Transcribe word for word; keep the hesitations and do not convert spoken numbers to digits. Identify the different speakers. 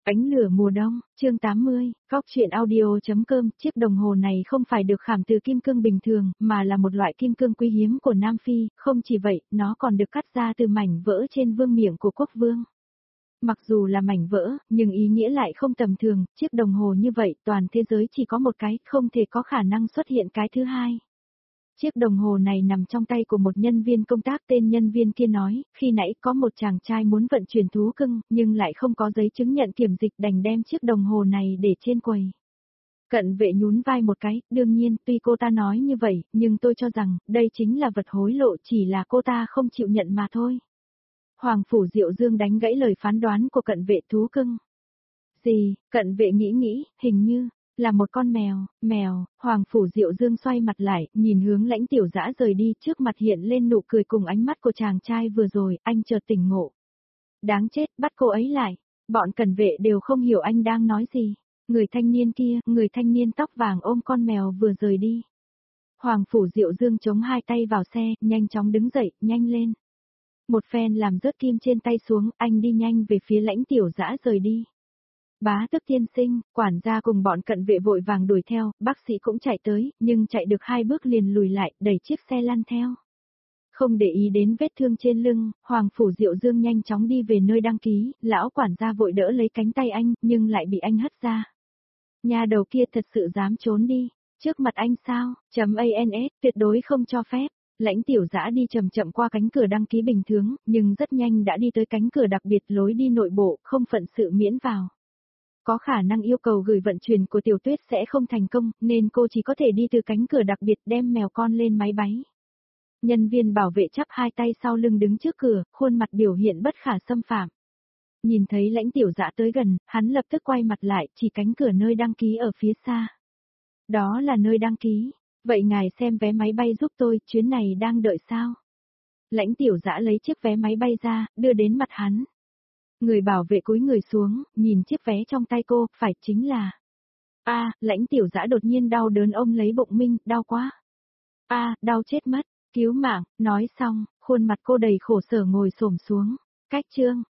Speaker 1: Ánh lửa mùa đông, chương tám mươi, góc truyện audio.com, chiếc đồng hồ này không phải được khảm từ kim cương bình thường, mà là một loại kim cương quý hiếm của Nam Phi, không chỉ vậy, nó còn được cắt ra từ mảnh vỡ trên vương miện của quốc vương. Mặc dù là mảnh vỡ, nhưng ý nghĩa lại không tầm thường, chiếc đồng hồ như vậy, toàn thế giới chỉ có một cái, không thể có khả năng xuất hiện cái thứ hai. Chiếc đồng hồ này nằm trong tay của một nhân viên công tác, tên nhân viên kia nói, khi nãy có một chàng trai muốn vận chuyển thú cưng, nhưng lại không có giấy chứng nhận kiểm dịch, đành đem chiếc đồng hồ này để trên quầy. Cận vệ nhún vai một cái, đương nhiên, tuy cô ta nói như vậy, nhưng tôi cho rằng, đây chính là vật hối lộ, chỉ là cô ta không chịu nhận mà thôi. Hoàng Phủ Diệu Dương đánh gãy lời phán đoán của cận vệ thú cưng. Gì, cận vệ nghĩ nghĩ, hình như là một con mèo, mèo. Hoàng Phủ Diệu Dương xoay mặt lại, nhìn hướng Lãnh Tiểu Dã rời đi, trước mặt hiện lên nụ cười cùng ánh mắt của chàng trai vừa rồi, anh chợt tỉnh ngộ. Đáng chết, bắt cô ấy lại. Bọn cận vệ đều không hiểu anh đang nói gì. Người thanh niên kia, người thanh niên tóc vàng ôm con mèo vừa rời đi. Hoàng Phủ Diệu Dương chống hai tay vào xe, nhanh chóng đứng dậy, nhanh lên. Một phen làm rớt kim trên tay xuống, anh đi nhanh về phía Lãnh Tiểu Dã rời đi. Bá Tước tiên sinh, quản gia cùng bọn cận vệ vội vàng đuổi theo, bác sĩ cũng chạy tới, nhưng chạy được hai bước liền lùi lại, đẩy chiếc xe lăn theo. Không để ý đến vết thương trên lưng, Hoàng Phủ Diệu Dương nhanh chóng đi về nơi đăng ký, lão quản gia vội đỡ lấy cánh tay anh, nhưng lại bị anh hất ra. Nhà đầu kia thật sự dám trốn đi, trước mặt anh sao, chấm A N S, tuyệt đối không cho phép. Lãnh Tiểu Dã đi chậm chậm qua cánh cửa đăng ký bình thường, nhưng rất nhanh đã đi tới cánh cửa đặc biệt lối đi nội bộ, không phận sự miễn vào. Có khả năng yêu cầu gửi vận chuyển của Tiểu Tuyết sẽ không thành công, nên cô chỉ có thể đi từ cánh cửa đặc biệt đem mèo con lên máy bay. Nhân viên bảo vệ chắp hai tay sau lưng đứng trước cửa, khuôn mặt biểu hiện bất khả xâm phạm. Nhìn thấy Lãnh Tiểu Dã tới gần, hắn lập tức quay mặt lại, chỉ cánh cửa nơi đăng ký ở phía xa. Đó là nơi đăng ký. Vậy ngài xem vé máy bay giúp tôi, chuyến này đang đợi sao? Lãnh Tiểu Dã lấy chiếc vé máy bay ra, đưa đến mặt hắn. Người bảo vệ cúi người xuống, nhìn chiếc vé trong tay cô, phải chính là... a à, Lãnh Tiểu Dã đột nhiên đau đớn ôm lấy bụng mình, đau quá. a à, đau chết mất, cứu mạng, nói xong, khuôn mặt cô đầy khổ sở ngồi xổm xuống. Cách chương,